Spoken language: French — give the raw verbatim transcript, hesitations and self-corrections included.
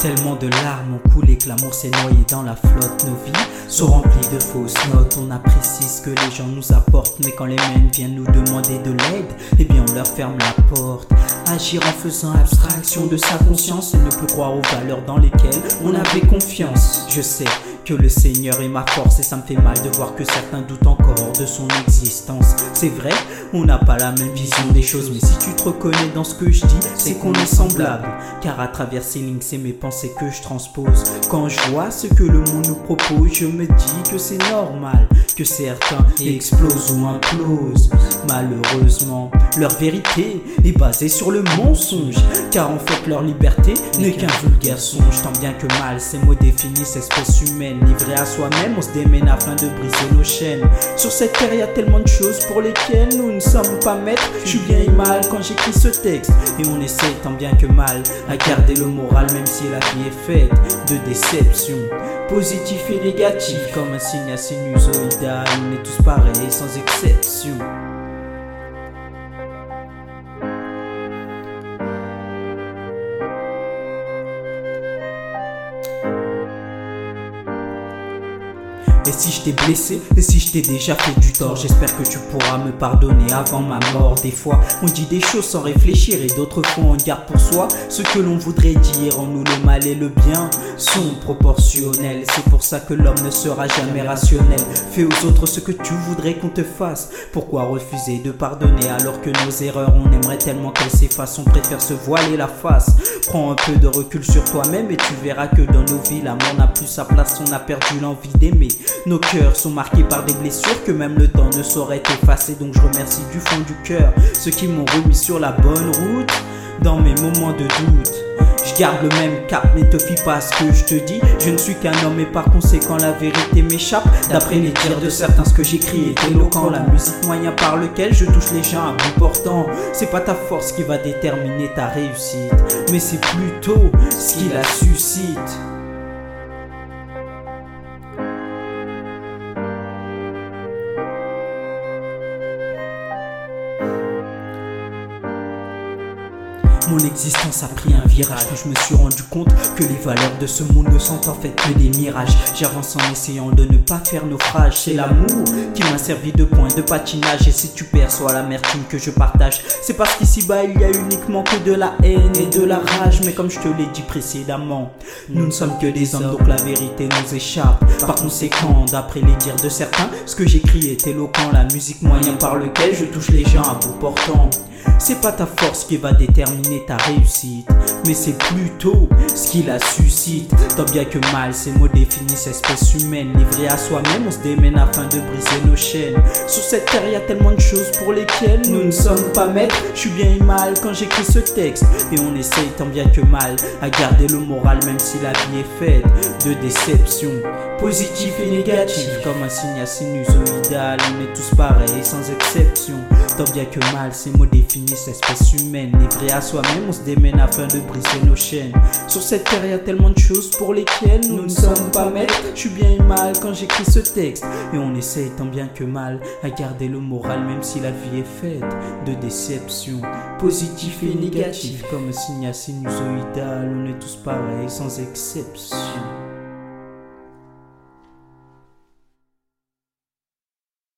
Tellement de larmes ont coulé que l'amour s'est noyé dans la flotte. Nos vies sont remplies de fausses notes. On apprécie ce que les gens nous apportent, mais quand les mêmes viennent nous demander de l'aide, eh bien on leur ferme la porte. Agir en faisant abstraction de sa conscience et ne plus croire aux valeurs dans lesquelles on avait confiance. Je sais que le Seigneur est ma force et ça me fait mal de voir que certains doutent encore de son existence. C'est vrai, on n'a pas la même vision des choses, mais si tu te reconnais dans ce que je dis, c'est qu'on est semblable. Car à travers ces lignes, c'est mes pensées que je transpose. Quand je vois ce que le monde nous propose, je me dis que c'est normal que certains explosent ou implosent. Malheureusement, leur vérité est basée sur le mensonge, car en fait leur liberté n'est qu'un vulgaire songe. Tant bien que mal, ces mots définissent espèce humaine. Livré à soi-même, on se démène afin de briser nos chaînes. Sur cette terre, y a tellement de choses pour lesquelles nous ne sommes pas maîtres. Je suis bien et mal quand j'écris ce texte, et on essaye tant bien que mal à garder le moral, même si la vie est faite de déceptions. Positif et négatif, comme un signe à sinusoïdal, on est tous pareils sans exception. Et si je t'ai blessé, et si je t'ai déjà fait du tort, j'espère que tu pourras me pardonner avant ma mort. Des fois, on dit des choses sans réfléchir, et d'autres fois on garde pour soi ce que l'on voudrait dire. En nous, le mal et le bien sont proportionnels. C'est pour ça que l'homme ne sera jamais rationnel. Fais aux autres ce que tu voudrais qu'on te fasse. Pourquoi refuser de pardonner alors que nos erreurs, on aimerait tellement qu'elles s'effacent? On préfère se voiler la face. Prends un peu de recul sur toi-même et tu verras que dans nos vies, l'amour n'a plus sa place, on a perdu l'envie d'aimer. Nos cœurs sont marqués par des blessures que même le temps ne saurait effacer. Donc je remercie du fond du cœur ceux qui m'ont remis sur la bonne route dans mes moments de doute. Je garde le même cap, mais te fie pas à ce que je te dis. Je ne suis qu'un homme et par conséquent la vérité m'échappe. D'après les dires de certains, ce que j'écris est éloquent. La musique, moyen par lequel je touche les gens à bout portant. C'est pas ta force qui va déterminer ta réussite, mais c'est plutôt ce qui la suscite. Mon existence a pris un virage quand je me suis rendu compte que les valeurs de ce monde ne sont en fait que des mirages. J'avance en essayant de ne pas faire naufrage. C'est l'amour qui m'a servi de point de patinage. Et si tu perçois l'amertume que je partage, c'est parce qu'ici-bas il y a uniquement que de la haine et de la rage. Mais comme je te l'ai dit précédemment, nous ne sommes que des hommes, donc la vérité nous échappe. Par conséquent, d'après les dires de certains, ce que j'écris est éloquent. La musique, moyen par lequel je touche les gens à bout portant. C'est pas ta force qui va déterminer ta réussite, mais c'est plutôt ce qui la suscite. Tant bien que mal, ces mots définissent espèce humaine. Livré à soi-même, on se démène afin de briser nos chaînes. Sur cette terre, y a tellement de choses pour lesquelles nous ne sommes pas maîtres. Je suis bien et mal quand j'écris ce texte, et on essaye tant bien que mal à garder le moral, même si la vie est faite de déceptions. Positif et négatif, comme un signe à sinusoïdal, on est tous pareils sans exception. Tant bien que mal, ces mots définissent l'espèce humaine. Livré à soi-même, on se démène afin de briser nos chaînes. Sur cette terre, y a tellement de choses pour lesquelles nous ne sommes pas maîtres. Je suis bien et mal quand j'écris ce texte, et on essaye tant bien que mal à garder le moral, même si la vie est faite de déceptions. Positif et négatif, comme un signe à sinusoïdal, on est tous pareils sans exception.